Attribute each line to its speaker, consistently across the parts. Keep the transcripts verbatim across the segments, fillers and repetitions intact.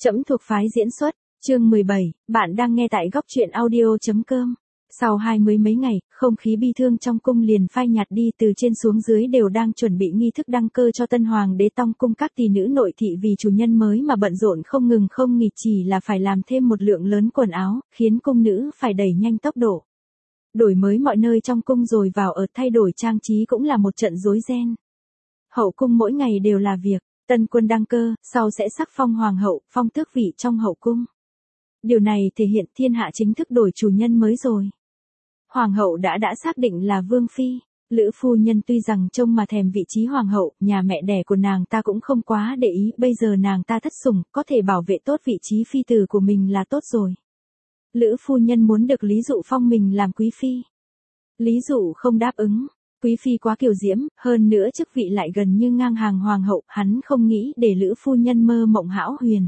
Speaker 1: Trẫm thuộc phái diễn xuất, chương mười bảy, bạn đang nghe tại góc truyện audio.com. Sau hai mươi mấy ngày, không khí bi thương trong cung liền phai nhạt đi, từ trên xuống dưới đều đang chuẩn bị nghi thức đăng cơ cho tân hoàng đế. Tong cung các tỷ nữ nội thị vì chủ nhân mới mà bận rộn không ngừng không nghỉ, chỉ là phải làm thêm một lượng lớn quần áo, khiến cung nữ phải đẩy nhanh tốc độ. Đổi mới mọi nơi trong cung rồi vào ở, thay đổi trang trí cũng là một trận rối ren. Hậu cung mỗi ngày đều là việc. Tân quân đăng cơ, sau sẽ sắc phong hoàng hậu, phong tước vị trong hậu cung. Điều này thể hiện thiên hạ chính thức đổi chủ nhân mới rồi. Hoàng hậu đã đã xác định là vương phi. Lữ phu nhân tuy rằng trông mà thèm vị trí hoàng hậu, nhà mẹ đẻ của nàng ta cũng không quá để ý, bây giờ nàng ta thất sủng, có thể bảo vệ tốt vị trí phi tử của mình là tốt rồi. Lữ phu nhân muốn được Lý Dụ phong mình làm quý phi. Lý Dụ không đáp ứng. Quý phi quá kiều diễm, hơn nữa chức vị lại gần như ngang hàng hoàng hậu, hắn không nghĩ để Lữ phu nhân mơ mộng hão huyền.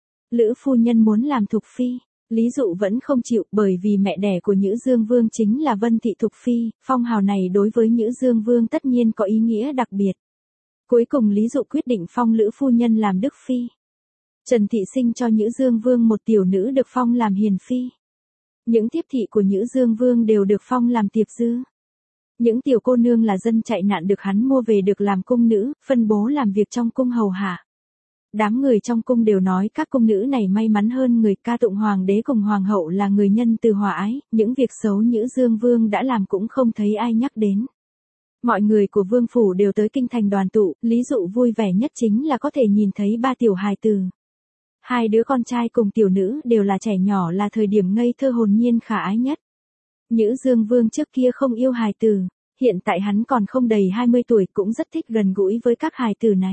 Speaker 1: Lữ phu nhân muốn làm thục phi, Lý Dụ vẫn không chịu, bởi vì mẹ đẻ của Nhữ Dương Vương chính là Vân thị thục phi, phong hào này đối với Nhữ Dương Vương tất nhiên có ý nghĩa đặc biệt. Cuối cùng Lý Dụ quyết định phong Lữ phu nhân làm đức phi. Trần thị sinh cho Nhữ Dương Vương một tiểu nữ được phong làm hiền phi. Những thiếp thị của Nhữ Dương Vương đều được phong làm tiệp dư. Những tiểu cô nương là dân chạy nạn được hắn mua về được làm cung nữ, phân bố làm việc trong cung hầu hạ. Đám người trong cung đều nói các cung nữ này may mắn hơn người, ca tụng hoàng đế cùng hoàng hậu là người nhân từ hòa ái, những việc xấu Nhữ Dương Vương đã làm cũng không thấy ai nhắc đến. Mọi người của vương phủ đều tới kinh thành đoàn tụ, Lý Dụ vui vẻ nhất chính là có thể nhìn thấy ba tiểu hài tử. Hai đứa con trai cùng tiểu nữ đều là trẻ nhỏ, là thời điểm ngây thơ hồn nhiên khả ái nhất. Nhữ Dương Vương trước kia không yêu hài tử, hiện tại hắn còn không đầy hai mươi tuổi cũng rất thích gần gũi với các hài tử này.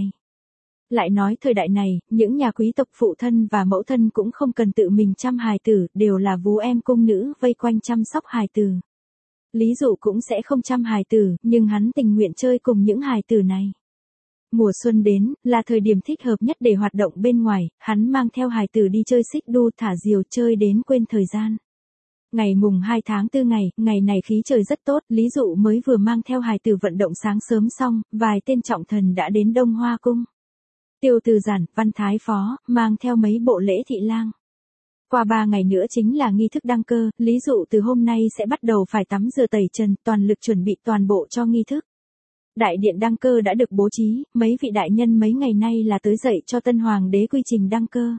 Speaker 1: Lại nói thời đại này, những nhà quý tộc phụ thân và mẫu thân cũng không cần tự mình chăm hài tử, đều là vú em cung nữ vây quanh chăm sóc hài tử. Lý Dụ cũng sẽ không chăm hài tử, nhưng hắn tình nguyện chơi cùng những hài tử này. Mùa xuân đến, là thời điểm thích hợp nhất để hoạt động bên ngoài, hắn mang theo hài tử đi chơi xích đu thả diều, chơi đến quên thời gian. Ngày mùng hai tháng tư ngày, ngày này khí trời rất tốt, Lý Dụ mới vừa mang theo hài tử vận động sáng sớm xong, vài tên trọng thần đã đến Đông Hoa cung. Tiêu Từ Giản, Văn Thái Phó, mang theo mấy bộ lễ thị lang. Qua ba ngày nữa chính là nghi thức đăng cơ, Lý Dụ từ hôm nay sẽ bắt đầu phải tắm rửa tẩy trần, toàn lực chuẩn bị toàn bộ cho nghi thức. Đại điện đăng cơ đã được bố trí, mấy vị đại nhân mấy ngày nay là tới dạy cho tân hoàng đế quy trình đăng cơ.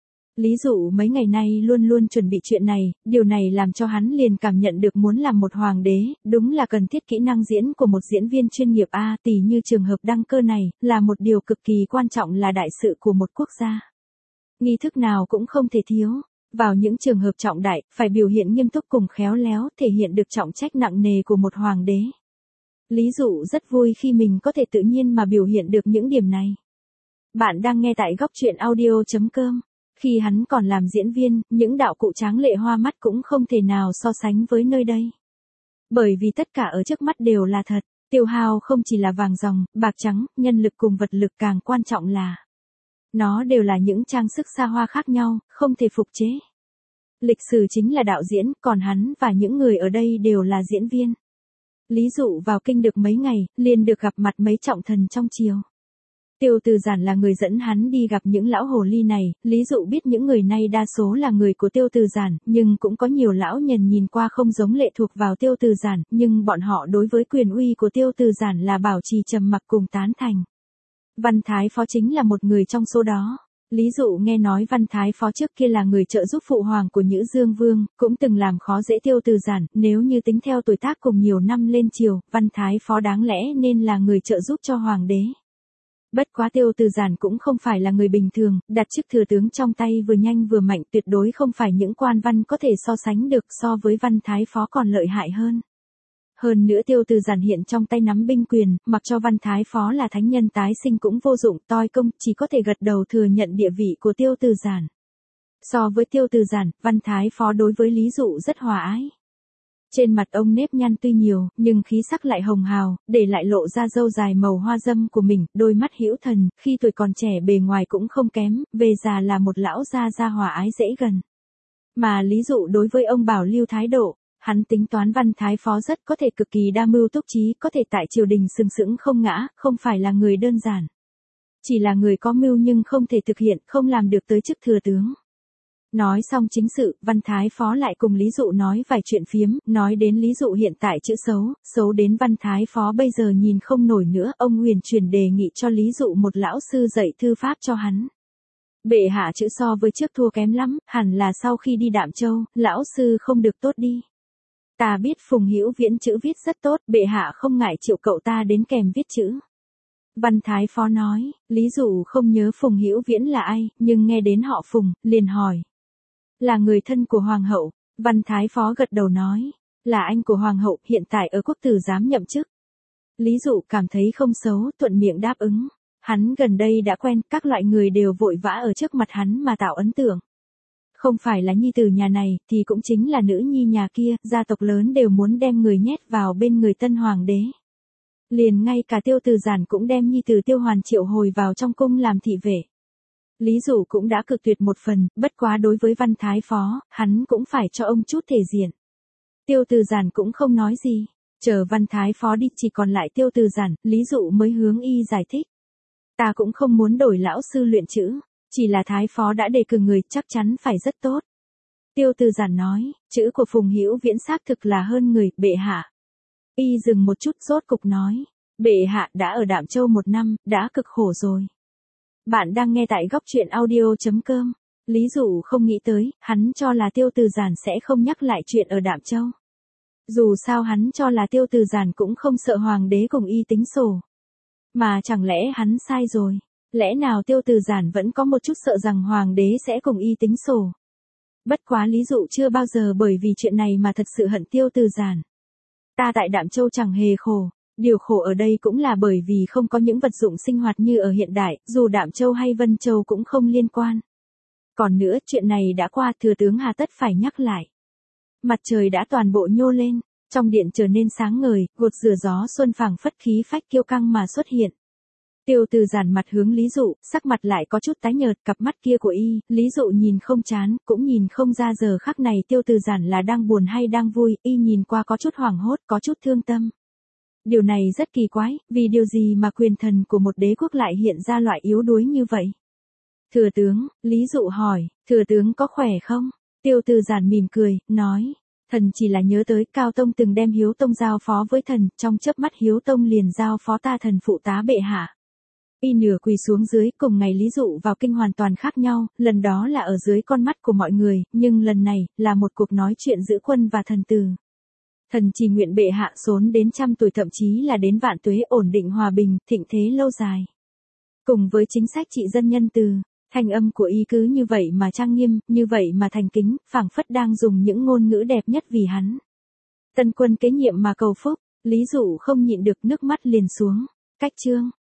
Speaker 1: Lý Dụ mấy ngày nay luôn luôn chuẩn bị chuyện này, điều này làm cho hắn liền cảm nhận được muốn làm một hoàng đế, đúng là cần thiết kỹ năng diễn của một diễn viên chuyên nghiệp a, tỉ như trường hợp đăng cơ này, là một điều cực kỳ quan trọng, là đại sự của một quốc gia. Nghi thức nào cũng không thể thiếu, vào những trường hợp trọng đại, phải biểu hiện nghiêm túc cùng khéo léo, thể hiện được trọng trách nặng nề của một hoàng đế. Lý Dụ rất vui khi mình có thể tự nhiên mà biểu hiện được những điểm này. Bạn đang nghe tại góc truyện audio.com. Khi hắn còn làm diễn viên, những đạo cụ tráng lệ hoa mắt cũng không thể nào so sánh với nơi đây. Bởi vì tất cả ở trước mắt đều là thật, tiêu hao không chỉ là vàng ròng, bạc trắng, nhân lực cùng vật lực, càng quan trọng là nó đều là những trang sức xa hoa khác nhau, không thể phục chế. Lịch sử chính là đạo diễn, còn hắn và những người ở đây đều là diễn viên. Lý Dụ vào kinh được mấy ngày, liền được gặp mặt mấy trọng thần trong triều. Tiêu Từ Giản là người dẫn hắn đi gặp những lão hồ ly này, Lý Dụ biết những người này đa số là người của Tiêu Từ Giản, nhưng cũng có nhiều lão nhân nhìn qua không giống lệ thuộc vào Tiêu Từ Giản, nhưng bọn họ đối với quyền uy của Tiêu Từ Giản là bảo trì trầm mặc cùng tán thành. Văn Thái Phó chính là một người trong số đó. Lý Dụ nghe nói Văn Thái Phó trước kia là người trợ giúp phụ hoàng của Nhữ Dương Vương, cũng từng làm khó dễ Tiêu Từ Giản, nếu như tính theo tuổi tác cùng nhiều năm lên triều, Văn Thái Phó đáng lẽ nên là người trợ giúp cho hoàng đế. Bất quá Tiêu Từ Giản cũng không phải là người bình thường, đặt chức thừa tướng trong tay vừa nhanh vừa mạnh, tuyệt đối không phải những quan văn có thể so sánh được, so với Văn Thái Phó còn lợi hại hơn. Hơn nữa Tiêu Từ Giản hiện trong tay nắm binh quyền, mặc cho Văn Thái Phó là thánh nhân tái sinh cũng vô dụng, toi công, chỉ có thể gật đầu thừa nhận địa vị của Tiêu Từ Giản. So với Tiêu Từ Giản, Văn Thái Phó đối với Lý Dụ rất hòa ái. Trên mặt ông nếp nhăn tuy nhiều, nhưng khí sắc lại hồng hào, để lại lộ ra râu dài màu hoa dâm của mình, đôi mắt hữu thần, khi tuổi còn trẻ bề ngoài cũng không kém, về già là một lão gia gia hòa ái dễ gần. Mà Lý Dụ đối với ông bảo lưu thái độ, hắn tính toán Văn Thái Phó rất có thể cực kỳ đa mưu túc trí, có thể tại triều đình sừng sững không ngã, không phải là người đơn giản. Chỉ là người có mưu nhưng không thể thực hiện, không làm được tới chức thừa tướng. Nói xong chính sự, Văn Thái Phó lại cùng Lý Dụ nói vài chuyện phiếm, nói đến Lý Dụ hiện tại chữ xấu, xấu đến Văn Thái Phó bây giờ nhìn không nổi nữa, ông huyền truyền đề nghị cho Lý Dụ một lão sư dạy thư pháp cho hắn. Bệ hạ chữ so với trước thua kém lắm, hẳn là sau khi đi Đạm Châu, lão sư không được tốt đi. Ta biết Phùng Hữu Viễn chữ viết rất tốt, bệ hạ không ngại triệu cậu ta đến kèm viết chữ. Văn Thái Phó nói, Lý Dụ không nhớ Phùng Hữu Viễn là ai, nhưng nghe đến họ Phùng, liền hỏi. Là người thân của Hoàng hậu, Văn Thái Phó gật đầu nói, là anh của Hoàng hậu, hiện tại ở quốc tử giám nhậm chức. Lý Dụ cảm thấy không xấu, thuận miệng đáp ứng. Hắn gần đây đã quen, các loại người đều vội vã ở trước mặt hắn mà tạo ấn tượng. Không phải là nhi tử nhà này, thì cũng chính là nữ nhi nhà kia, gia tộc lớn đều muốn đem người nhét vào bên người tân hoàng đế. Liền ngay cả Tiêu Từ Giản cũng đem nhi tử Tiêu Hoàn triệu hồi vào trong cung làm thị vệ. Lý Dụ cũng đã cực tuyệt một phần, bất quá đối với Văn Thái Phó, hắn cũng phải cho ông chút thể diện. Tiêu Từ Giản cũng không nói gì, chờ Văn Thái Phó đi chỉ còn lại Tiêu Từ Giản, Lý Dụ mới hướng y giải thích. Ta cũng không muốn đổi lão sư luyện chữ, chỉ là Thái Phó đã đề cử người chắc chắn phải rất tốt. Tiêu Từ Giản nói, chữ của Phùng Hữu Viễn xác thực là hơn người, bệ hạ. Y dừng một chút rốt cục nói, bệ hạ đã ở Đạm Châu một năm, đã cực khổ rồi. Bạn đang nghe tại góc truyện audio chấm com. Lý Dụ không nghĩ tới, hắn cho là Tiêu Từ Giản sẽ không nhắc lại chuyện ở Đạm Châu. Dù sao hắn cho là Tiêu Từ Giản cũng không sợ hoàng đế cùng y tính sổ. Mà chẳng lẽ hắn sai rồi? Lẽ nào Tiêu Từ Giản vẫn có một chút sợ rằng hoàng đế sẽ cùng y tính sổ? Bất quá Lý Dụ chưa bao giờ bởi vì chuyện này mà thật sự hận Tiêu Từ Giản. Ta tại Đạm Châu chẳng hề khổ. Điều khổ ở đây cũng là bởi vì không có những vật dụng sinh hoạt như ở hiện đại, dù Đạm Châu hay Vân Châu cũng không liên quan. Còn nữa, chuyện này đã qua, thừa tướng hà tất phải nhắc lại. Mặt trời đã toàn bộ nhô lên, trong điện trở nên sáng ngời, gột rửa gió xuân phảng phất khí phách kiêu căng mà xuất hiện. Tiêu Từ Giản mặt hướng Lý Dụ, sắc mặt lại có chút tái nhợt, cặp mắt kia của y, Lý Dụ nhìn không chán, cũng nhìn không ra giờ khắc này Tiêu Từ Giản là đang buồn hay đang vui, y nhìn qua có chút hoảng hốt, có chút thương tâm. Điều này rất kỳ quái, vì điều gì mà quyền thần của một đế quốc lại hiện ra loại yếu đuối như vậy? Thừa tướng, Lý Dụ hỏi, thừa tướng có khỏe không? Tiêu Từ Giản mỉm cười, nói, thần chỉ là nhớ tới Cao Tông từng đem Hiếu Tông giao phó với thần, trong chớp mắt Hiếu Tông liền giao phó ta thần phụ tá bệ hạ. Y nửa quỳ xuống dưới, cùng ngày Lý Dụ vào kinh hoàn toàn khác nhau, lần đó là ở dưới con mắt của mọi người, nhưng lần này, là một cuộc nói chuyện giữa quân và thần tử. Thần chỉ nguyện bệ hạ xốn đến trăm tuổi thậm chí là đến vạn tuế, ổn định hòa bình, thịnh thế lâu dài. Cùng với chính sách trị dân nhân từ, thanh âm của y cứ như vậy mà trang nghiêm, như vậy mà thành kính, phảng phất đang dùng những ngôn ngữ đẹp nhất vì hắn. Tân quân kế nhiệm mà cầu phúc, Lý Dụ không nhịn được nước mắt liền xuống. Cách chương